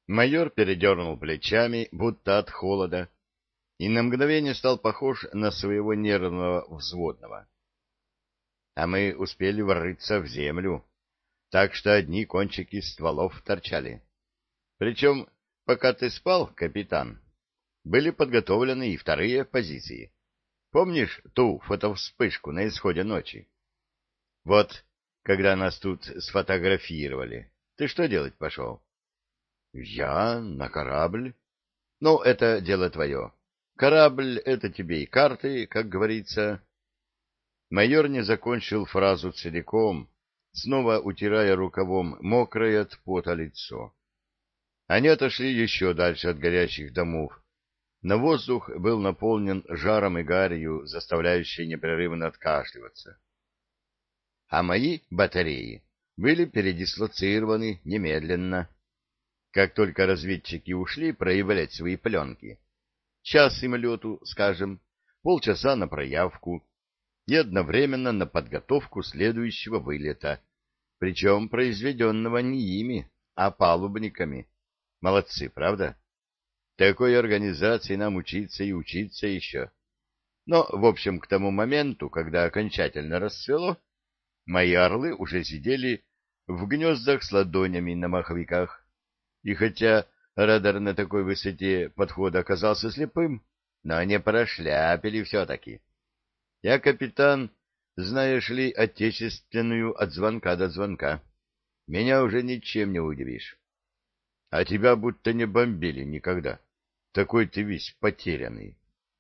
Майор передернул плечами, будто от холода, и на мгновение стал похож на своего нервного взводного. А мы успели врыться в землю, так что одни кончики стволов торчали. Причем, пока ты спал, капитан, были подготовлены и вторые позиции. Помнишь ту фотовспышку на исходе ночи? Вот, когда нас тут сфотографировали, ты что делать пошел? Я на корабль. Ну, это дело твое. Корабль — это тебе и карты, как говорится. Майор не закончил фразу целиком, снова утирая рукавом мокрое от пота лицо. Они отошли еще дальше от горящих домов, но воздух был наполнен жаром и гарью, заставляющей непрерывно откашливаться. А мои батареи были передислоцированы немедленно. Как только разведчики ушли проявлять свои пленки, час им лету, скажем, полчаса на проявку и одновременно на подготовку следующего вылета, причем произведенного не ими, а палубниками. Молодцы, правда? Такой организации нам учиться и учиться еще. Но, в общем, к тому моменту, когда окончательно рассвело, мои орлы уже сидели в гнездах с ладонями на маховиках, и хотя радар на такой высоте подхода оказался слепым, но не прошляпили все-таки. Я, капитан, знаешь ли, отечественную от звонка до звонка. Меня уже ничем не удивишь. А тебя будто не бомбили никогда. Такой ты весь потерянный.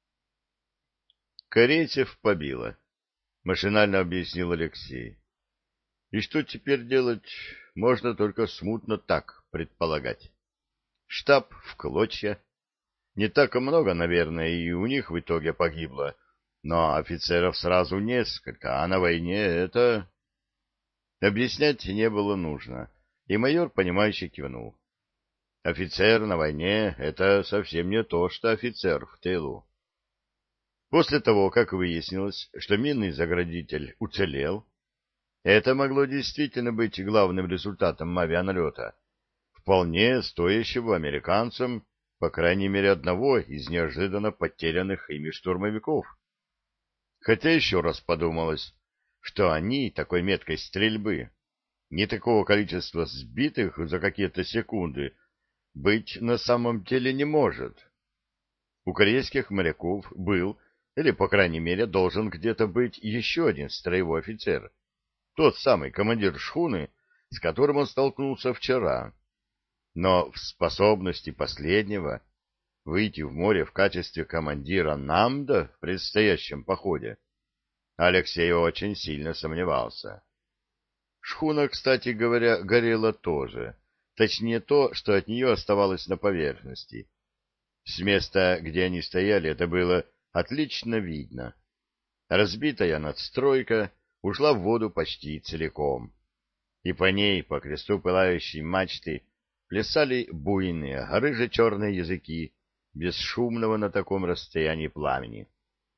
Корейцев побило, машинально объяснил Алексей. И что теперь делать, можно только смутно так предполагать. Штаб в клочья. Не так много, наверное, и у них в итоге погибло, но офицеров сразу несколько, а на войне это... Объяснять не было нужно, и майор, понимающе кивнул. Офицер на войне — это совсем не то, что офицер в тылу. После того, как выяснилось, что минный заградитель уцелел, это могло действительно быть главным результатом авианалета, вполне стоящего американцам, по крайней мере, одного из неожиданно потерянных ими штурмовиков. Хотя еще раз подумалось, что они такой меткой стрельбы, не такого количества сбитых за какие-то секунды, быть на самом деле не может. У корейских моряков был, или, по крайней мере, должен где-то быть еще один строевой офицер, тот самый командир шхуны, с которым он столкнулся вчера. Но в способности последнего выйти в море в качестве командира НАМДа в предстоящем походе Алексей очень сильно сомневался. Шхуна, кстати говоря, горела тоже, точнее то, что от нее оставалось на поверхности. С места, где они стояли, это было отлично видно. Разбитая надстройка ушла в воду почти целиком, и по ней, по кресту пылающей мачты, плясали буйные, рыже-черные языки бесшумного на таком расстоянии пламени.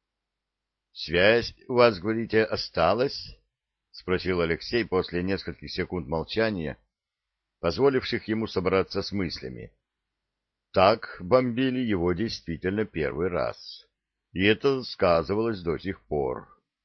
— Связь у вас, говорите, осталась? — спросил Алексей после нескольких секунд молчания, позволивших ему собраться с мыслями. Так бомбили его действительно первый раз, и это сказывалось до сих пор.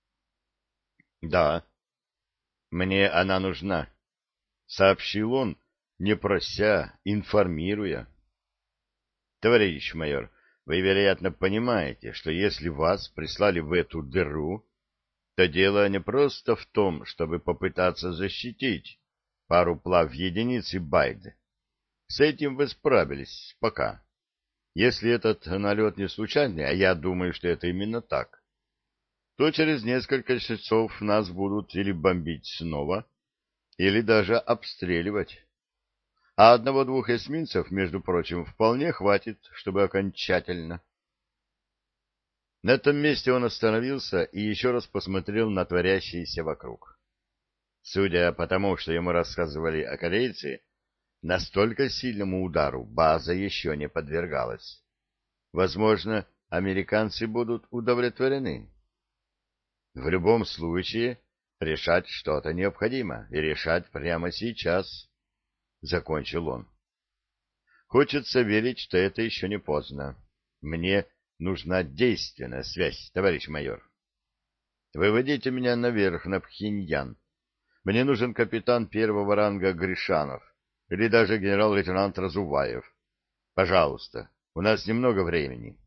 — Да, мне она нужна, — сообщил он, не прося, информируя. — Товарищ майор, вы, вероятно, понимаете, что если вас прислали в эту дыру, то дело не просто в том, чтобы попытаться защитить пару плав единиц и байд. С этим вы справились пока. Если этот налет не случайный, а я думаю, что это именно так, то через несколько часов нас будут или бомбить снова, или даже обстреливать. А одного-двух эсминцев, между прочим, вполне хватит, чтобы окончательно. На этом месте он остановился и еще раз посмотрел на творящееся вокруг. Судя по тому, что ему рассказывали о корейце, настолько сильному удару база еще не подвергалась. Возможно, американцы будут удовлетворены. В любом случае, решать что-то необходимо, и решать прямо сейчас, — закончил он. Хочется верить, что это еще не поздно. Мне нужна действенная связь, товарищ майор. Выводите меня наверх, на Пхеньян. Мне нужен капитан первого ранга Гришанов или даже генерал-лейтенант Разуваев. Пожалуйста, у нас немного времени.